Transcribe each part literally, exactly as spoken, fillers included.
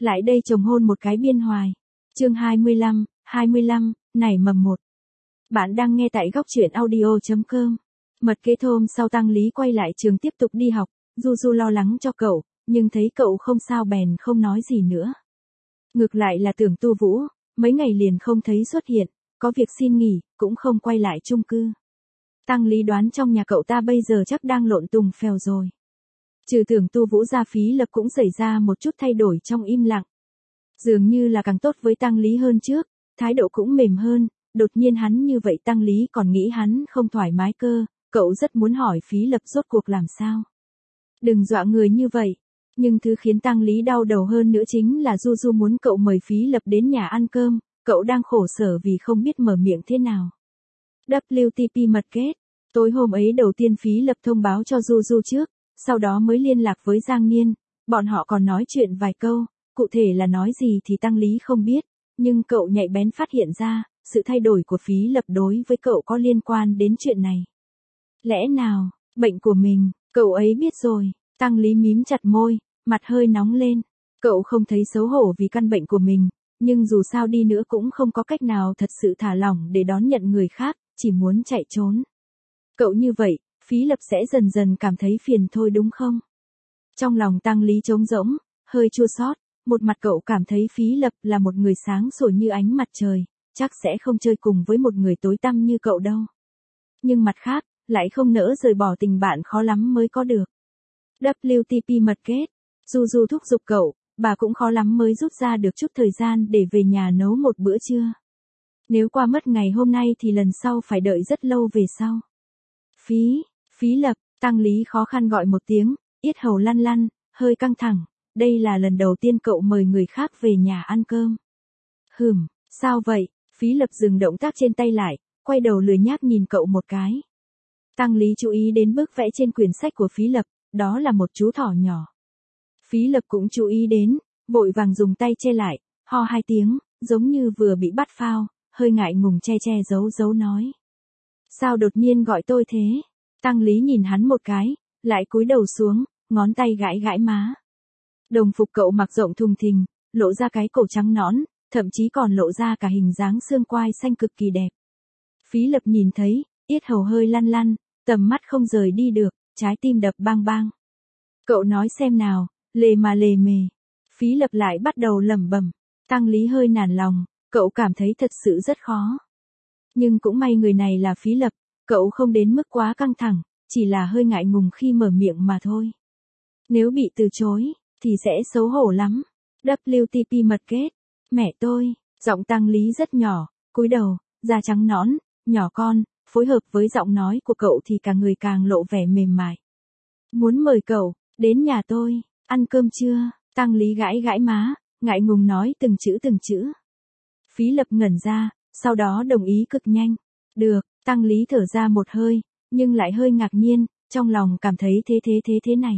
Lại đây chồng hôn một cái biên hoài. Chương hai mươi lăm, hai mươi lăm, nảy mầm một. Bạn đang nghe tại góc truyện audio chấm com. Mật kết hôm sau Tăng Lý quay lại trường tiếp tục đi học, Du Du lo lắng cho cậu, nhưng thấy cậu không sao bèn không nói gì nữa. Ngược lại là Tưởng Tu Vũ, mấy ngày liền không thấy xuất hiện, có việc xin nghỉ, cũng không quay lại chung cư. Tăng Lý đoán trong nhà cậu ta bây giờ chắc đang lộn tùng phèo rồi. Trừ Tưởng Tu Vũ ra, Phí Lập cũng xảy ra một chút thay đổi trong im lặng. Dường như là càng tốt với Tăng Lý hơn trước, thái độ cũng mềm hơn, đột nhiên hắn như vậy Tăng Lý còn nghĩ hắn không thoải mái cơ, cậu rất muốn hỏi Phí Lập rốt cuộc làm sao. Đừng dọa người như vậy, nhưng thứ khiến Tăng Lý đau đầu hơn nữa chính là Du Du muốn cậu mời Phí Lập đến nhà ăn cơm, cậu đang khổ sở vì không biết mở miệng thế nào. vê kép tê mật kết, tối hôm ấy đầu tiên Phí Lập thông báo cho Du Du trước, sau đó mới liên lạc với Giang Niên, bọn họ còn nói chuyện vài câu, cụ thể là nói gì thì Tăng Lý không biết, nhưng cậu nhạy bén phát hiện ra, sự thay đổi của Phí Lập đối với cậu có liên quan đến chuyện này. Lẽ nào, bệnh của mình, cậu ấy biết rồi, Tăng Lý mím chặt môi, mặt hơi nóng lên, cậu không thấy xấu hổ vì căn bệnh của mình, nhưng dù sao đi nữa cũng không có cách nào thật sự thả lỏng để đón nhận người khác, chỉ muốn chạy trốn. Cậu như vậy, Phí Lập sẽ dần dần cảm thấy phiền thôi đúng không? Trong lòng Tăng Lý trống rỗng, hơi chua xót, một mặt cậu cảm thấy Phí Lập là một người sáng sủa như ánh mặt trời, chắc sẽ không chơi cùng với một người tối tăm như cậu đâu. Nhưng mặt khác, lại không nỡ rời bỏ tình bạn khó lắm mới có được. vê kép tê mật kết, Du Du thúc giục cậu, bà cũng khó lắm mới rút ra được chút thời gian để về nhà nấu một bữa trưa. Nếu qua mất ngày hôm nay thì lần sau phải đợi rất lâu về sau. Phí, Phí Lập, Tăng Lý khó khăn gọi một tiếng, yết hầu lăn lăn, hơi căng thẳng, đây là lần đầu tiên cậu mời người khác về nhà ăn cơm. Hừm, sao vậy? Phí Lập dừng động tác trên tay lại, quay đầu lười nhác nhìn cậu một cái. Tăng Lý chú ý đến bức vẽ trên quyển sách của Phí Lập, đó là một chú thỏ nhỏ. Phí Lập cũng chú ý đến, vội vàng dùng tay che lại, ho hai tiếng, giống như vừa bị bắt phao, hơi ngại ngùng che che giấu giấu nói. Sao đột nhiên gọi tôi thế? Tăng Lý nhìn hắn một cái, lại cúi đầu xuống, ngón tay gãi gãi má. Đồng phục cậu mặc rộng thùng thình, lộ ra cái cổ trắng nõn, thậm chí còn lộ ra cả hình dáng xương quai xanh cực kỳ đẹp. Phí Lập nhìn thấy, yết hầu hơi lăn lăn, tầm mắt không rời đi được, trái tim đập bang bang. Cậu nói xem nào, lề mà lề mề. Phí Lập lại bắt đầu lẩm bẩm. Tăng Lý hơi nản lòng, cậu cảm thấy thật sự rất khó. Nhưng cũng may người này là Phí Lập, cậu không đến mức quá căng thẳng, chỉ là hơi ngại ngùng khi mở miệng mà thôi. Nếu bị từ chối, thì sẽ xấu hổ lắm. vê kép tê mật kết, mẹ tôi, giọng Tăng Lý rất nhỏ, cúi đầu, da trắng nõn, nhỏ con, phối hợp với giọng nói của cậu thì cả người càng lộ vẻ mềm mại. Muốn mời cậu, đến nhà tôi, ăn cơm trưa, Tăng Lý gãi gãi má, ngại ngùng nói từng chữ từng chữ. Phí Lập ngẩn ra, sau đó đồng ý cực nhanh. Được, Tăng Lý thở ra một hơi, nhưng lại hơi ngạc nhiên, trong lòng cảm thấy thế thế thế thế này.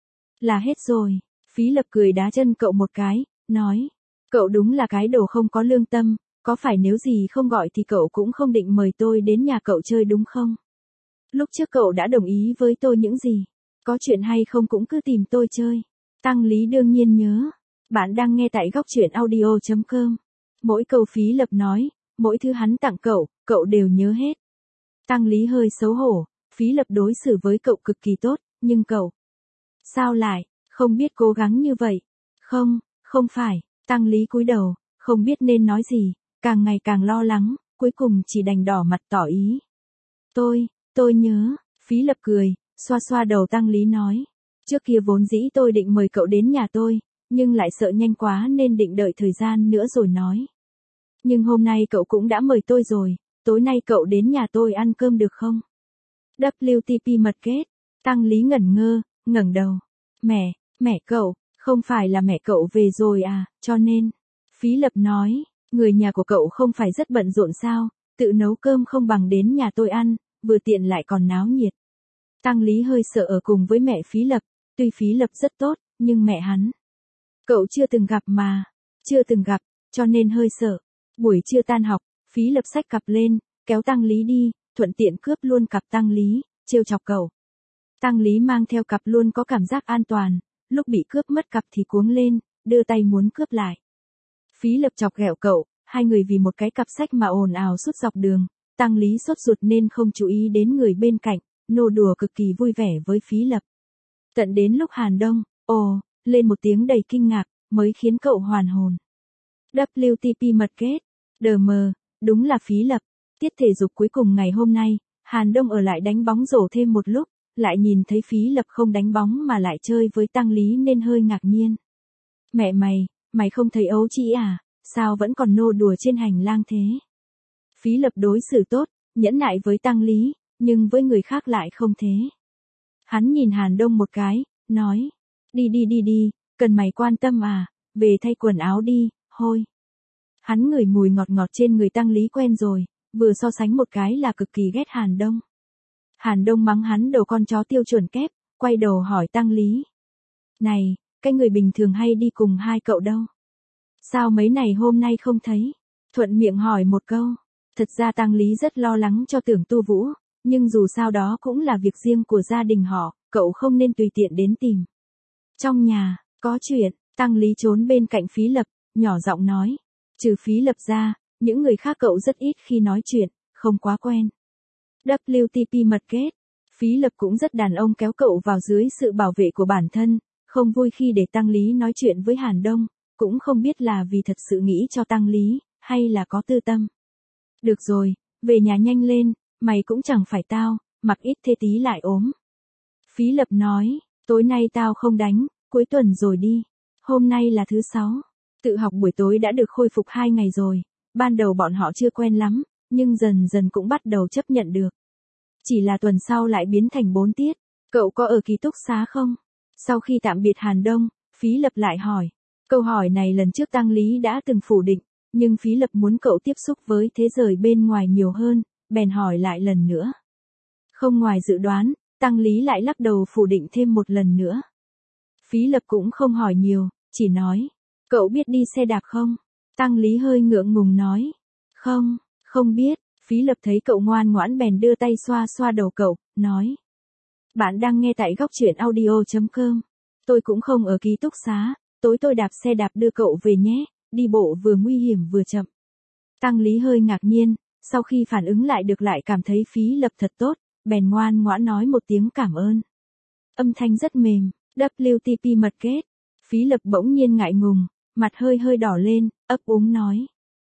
Là hết rồi, Phí Lập cười đá chân cậu một cái, nói. Cậu đúng là cái đồ không có lương tâm, có phải nếu gì không gọi thì cậu cũng không định mời tôi đến nhà cậu chơi đúng không? Lúc trước cậu đã đồng ý với tôi những gì? Có chuyện hay không cũng cứ tìm tôi chơi. Tăng Lý đương nhiên nhớ. Bạn đang nghe tại góc truyện audio chấm com. Mỗi câu Phí Lập nói, mỗi thứ hắn tặng cậu, cậu đều nhớ hết. Tăng Lý hơi xấu hổ, Phí Lập đối xử với cậu cực kỳ tốt, nhưng cậu... Sao lại, không biết cố gắng như vậy? Không, không phải, Tăng Lý cúi đầu, không biết nên nói gì, càng ngày càng lo lắng, cuối cùng chỉ đành đỏ mặt tỏ ý. Tôi, tôi nhớ, Phí Lập cười, xoa xoa đầu Tăng Lý nói. Trước kia vốn dĩ tôi định mời cậu đến nhà tôi, nhưng lại sợ nhanh quá nên định đợi thời gian nữa rồi nói. Nhưng hôm nay cậu cũng đã mời tôi rồi, tối nay cậu đến nhà tôi ăn cơm được không? vê kép tê mật kết, Tăng Lý ngẩn ngơ, ngẩng đầu. Mẹ, mẹ cậu, không phải là mẹ cậu về rồi à, cho nên. Phí Lập nói, người nhà của cậu không phải rất bận rộn sao, tự nấu cơm không bằng đến nhà tôi ăn, vừa tiện lại còn náo nhiệt. Tăng Lý hơi sợ ở cùng với mẹ Phí Lập, tuy Phí Lập rất tốt, nhưng mẹ hắn. Cậu chưa từng gặp mà, chưa từng gặp, cho nên hơi sợ. Buổi trưa tan học, Phí Lập xách cặp lên, kéo Tăng Lý đi, thuận tiện cướp luôn cặp Tăng Lý, trêu chọc cậu. Tăng Lý mang theo cặp luôn có cảm giác an toàn, lúc bị cướp mất cặp thì cuống lên, đưa tay muốn cướp lại. Phí Lập chọc ghẹo cậu, hai người vì một cái cặp sách mà ồn ào suốt dọc đường, Tăng Lý sốt ruột nên không chú ý đến người bên cạnh, nô đùa cực kỳ vui vẻ với Phí Lập. Tận đến lúc Hàn Đông, ồ, lên một tiếng đầy kinh ngạc, mới khiến cậu hoàn hồn. vê kép tê mật kết, đờ mờ, đúng là Phí Lập. Tiết thể dục cuối cùng ngày hôm nay, Hàn Đông ở lại đánh bóng rổ thêm một lúc, lại nhìn thấy Phí Lập không đánh bóng mà lại chơi với Tăng Lý nên hơi ngạc nhiên. Mẹ mày, mày không thấy ấu trĩ à, sao vẫn còn nô đùa trên hành lang thế? Phí Lập đối xử tốt, nhẫn nại với Tăng Lý, nhưng với người khác lại không thế. Hắn nhìn Hàn Đông một cái, nói, đi đi đi đi, cần mày quan tâm à, về thay quần áo đi, hôi. Hắn ngửi mùi ngọt ngọt trên người Tăng Lý quen rồi, vừa so sánh một cái là cực kỳ ghét Hàn Đông. Hàn Đông mắng hắn đầu con chó tiêu chuẩn kép, quay đầu hỏi Tăng Lý. Này, cái người bình thường hay đi cùng hai cậu đâu? Sao mấy này hôm nay không thấy? Thuận miệng hỏi một câu. Thật ra Tăng Lý rất lo lắng cho Tưởng Tu Vũ, nhưng dù sao đó cũng là việc riêng của gia đình họ, cậu không nên tùy tiện đến tìm. Trong nhà, có chuyện, Tăng Lý trốn bên cạnh Phí Lập, nhỏ giọng nói. Trừ Phí Lập ra, những người khác cậu rất ít khi nói chuyện, không quá quen. vê kép tê mật kết, Phí Lập cũng rất đàn ông kéo cậu vào dưới sự bảo vệ của bản thân, không vui khi để Tăng Lý nói chuyện với Hàn Đông, cũng không biết là vì thật sự nghĩ cho Tăng Lý, hay là có tư tâm. Được rồi, về nhà nhanh lên, mày cũng chẳng phải tao, mặc ít thế tí lại ốm. Phí Lập nói, tối nay tao không đánh, cuối tuần rồi đi. Hôm nay là thứ sáu, tự học buổi tối đã được khôi phục hai ngày rồi, ban đầu bọn họ chưa quen lắm, nhưng dần dần cũng bắt đầu chấp nhận được. Chỉ là tuần sau lại biến thành bốn tiết, cậu có ở ký túc xá không? Sau khi tạm biệt Hàn Đông, Phí Lập lại hỏi. Câu hỏi này lần trước Tăng Lý đã từng phủ định, nhưng Phí Lập muốn cậu tiếp xúc với thế giới bên ngoài nhiều hơn, bèn hỏi lại lần nữa. Không ngoài dự đoán, Tăng Lý lại lắc đầu phủ định thêm một lần nữa. Phí Lập cũng không hỏi nhiều, chỉ nói. Cậu biết đi xe đạp không? Tăng Lý hơi ngượng ngùng nói. Không, không biết. Phí Lập thấy cậu ngoan ngoãn bèn đưa tay xoa xoa đầu cậu, nói. Bạn đang nghe tại góc truyện audio chấm com. Tôi cũng không ở ký túc xá, tối tôi đạp xe đạp đưa cậu về nhé, đi bộ vừa nguy hiểm vừa chậm. Tăng Lý hơi ngạc nhiên, sau khi phản ứng lại được lại cảm thấy Phí Lập thật tốt, bèn ngoan ngoãn nói một tiếng cảm ơn. Âm thanh rất mềm, vê kép tê mật kết. Phí Lập bỗng nhiên ngại ngùng, mặt hơi hơi đỏ lên, ấp úng nói.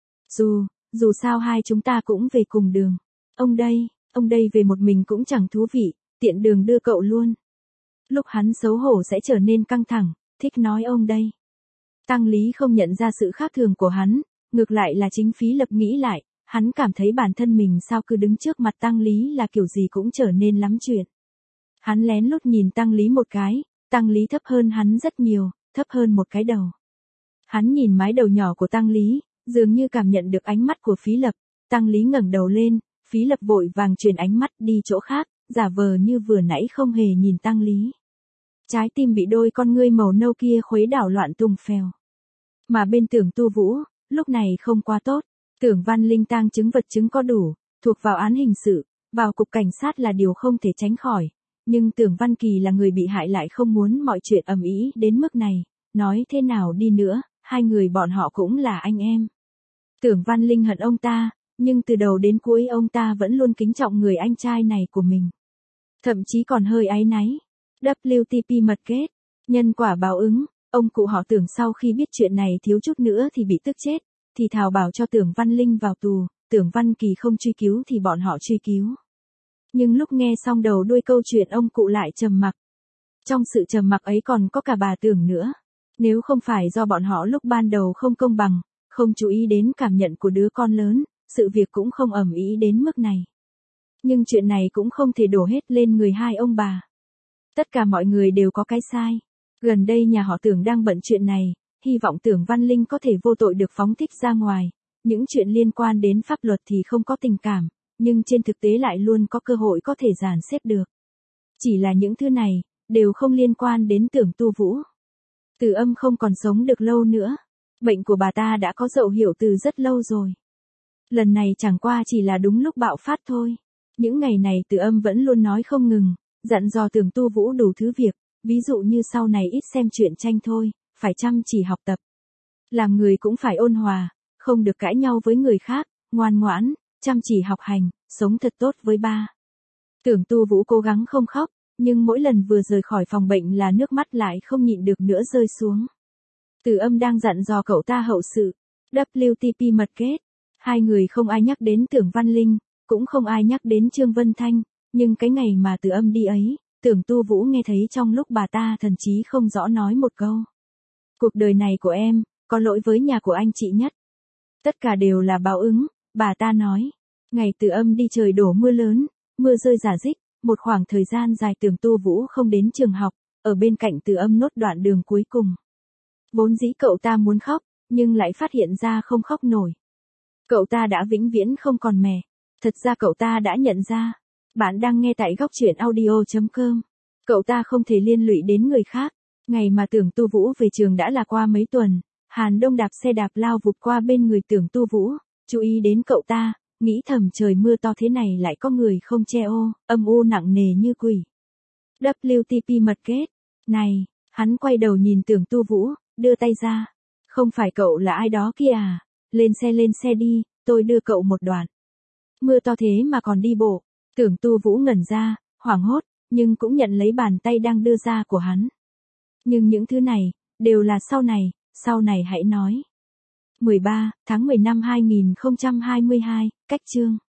Dù, dù sao hai chúng ta cũng về cùng đường. Ông đây, ông đây về một mình cũng chẳng thú vị, tiện đường đưa cậu luôn. Lúc hắn xấu hổ sẽ trở nên căng thẳng, thích nói ông đây. Tăng Lý không nhận ra sự khác thường của hắn, ngược lại là chính Phí Lập nghĩ lại, hắn cảm thấy bản thân mình sao cứ đứng trước mặt Tăng Lý là kiểu gì cũng trở nên lắm chuyện. Hắn lén lút nhìn Tăng Lý một cái, Tăng Lý thấp hơn hắn rất nhiều, thấp hơn một cái đầu. Hắn nhìn mái đầu nhỏ của Tăng Lý, dường như cảm nhận được ánh mắt của Phí Lập, Tăng Lý ngẩng đầu lên, Phí Lập vội vàng chuyển ánh mắt đi chỗ khác, giả vờ như vừa nãy không hề nhìn Tăng Lý. Trái tim bị đôi con ngươi màu nâu kia khuấy đảo loạn tung phèo. Mà bên Tưởng Tu Vũ, lúc này không quá tốt, Tưởng Văn Linh tang chứng vật chứng có đủ, thuộc vào án hình sự, vào cục cảnh sát là điều không thể tránh khỏi, nhưng Tưởng Văn Kỳ là người bị hại lại không muốn mọi chuyện ầm ĩ đến mức này, nói thế nào đi nữa, hai người bọn họ cũng là anh em. Tưởng Văn Linh hận ông ta, nhưng từ đầu đến cuối ông ta vẫn luôn kính trọng người anh trai này của mình. Thậm chí còn hơi áy náy. vê kép tê mật kết, nhân quả báo ứng, ông cụ họ Tưởng sau khi biết chuyện này thiếu chút nữa thì bị tức chết, thì thào bảo cho Tưởng Văn Linh vào tù, Tưởng Văn Kỳ không truy cứu thì bọn họ truy cứu. Nhưng lúc nghe xong đầu đuôi câu chuyện ông cụ lại trầm mặc. Trong sự trầm mặc ấy còn có cả bà Tưởng nữa. Nếu không phải do bọn họ lúc ban đầu không công bằng, không chú ý đến cảm nhận của đứa con lớn, sự việc cũng không ầm ĩ đến mức này. Nhưng chuyện này cũng không thể đổ hết lên người hai ông bà. Tất cả mọi người đều có cái sai. Gần đây nhà họ Tưởng đang bận chuyện này, hy vọng Tưởng Văn Linh có thể vô tội được phóng thích ra ngoài. Những chuyện liên quan đến pháp luật thì không có tình cảm, nhưng trên thực tế lại luôn có cơ hội có thể dàn xếp được. Chỉ là những thứ này, đều không liên quan đến Tưởng Tu Vũ. Từ Âm không còn sống được lâu nữa. Bệnh của bà ta đã có dấu hiệu từ rất lâu rồi. Lần này chẳng qua chỉ là đúng lúc bạo phát thôi. Những ngày này Từ Âm vẫn luôn nói không ngừng, dặn dò Tưởng Tu Vũ đủ thứ việc, ví dụ như sau này ít xem truyện tranh thôi, phải chăm chỉ học tập. Làm người cũng phải ôn hòa, không được cãi nhau với người khác, ngoan ngoãn, chăm chỉ học hành, sống thật tốt với ba. Tưởng Tu Vũ cố gắng không khóc, nhưng mỗi lần vừa rời khỏi phòng bệnh là nước mắt lại không nhịn được nữa rơi xuống. Từ Âm đang dặn dò cậu ta hậu sự. vê kép tê mật kết. Hai người không ai nhắc đến Tưởng Văn Linh, cũng không ai nhắc đến Trương Vân Thanh, nhưng cái ngày mà Từ Âm đi ấy, Tưởng Tu Vũ nghe thấy trong lúc bà ta thần trí không rõ nói một câu. Cuộc đời này của em, có lỗi với nhà của anh chị nhất. Tất cả đều là báo ứng, bà ta nói. Ngày Từ Âm đi trời đổ mưa lớn, mưa rơi rả rích, một khoảng thời gian dài Tưởng Tu Vũ không đến trường học, ở bên cạnh Từ Âm nốt đoạn đường cuối cùng. Vốn dĩ cậu ta muốn khóc, nhưng lại phát hiện ra không khóc nổi. Cậu ta đã vĩnh viễn không còn mẹ. Thật ra cậu ta đã nhận ra. Bạn đang nghe tại góc truyện audio chấm com. Cậu ta không thể liên lụy đến người khác. Ngày mà Tưởng Tu Vũ về trường đã là qua mấy tuần. Hàn Đông đạp xe đạp lao vụt qua bên người Tưởng Tu Vũ, chú ý đến cậu ta, nghĩ thầm trời mưa to thế này lại có người không che ô, âm u nặng nề như quỷ. vê kép tê mật kết. Này, hắn quay đầu nhìn Tưởng Tu Vũ, đưa tay ra. Không phải cậu là ai đó kia à? Lên xe lên xe đi, tôi đưa cậu một đoạn. Mưa to thế mà còn đi bộ. Tưởng Tu Vũ ngẩn ra, hoảng hốt, nhưng cũng nhận lấy bàn tay đang đưa ra của hắn. Nhưng những thứ này, đều là sau này, sau này hãy nói. mười ba tháng mười năm hai nghìn không trăm hai mươi hai, cách chương.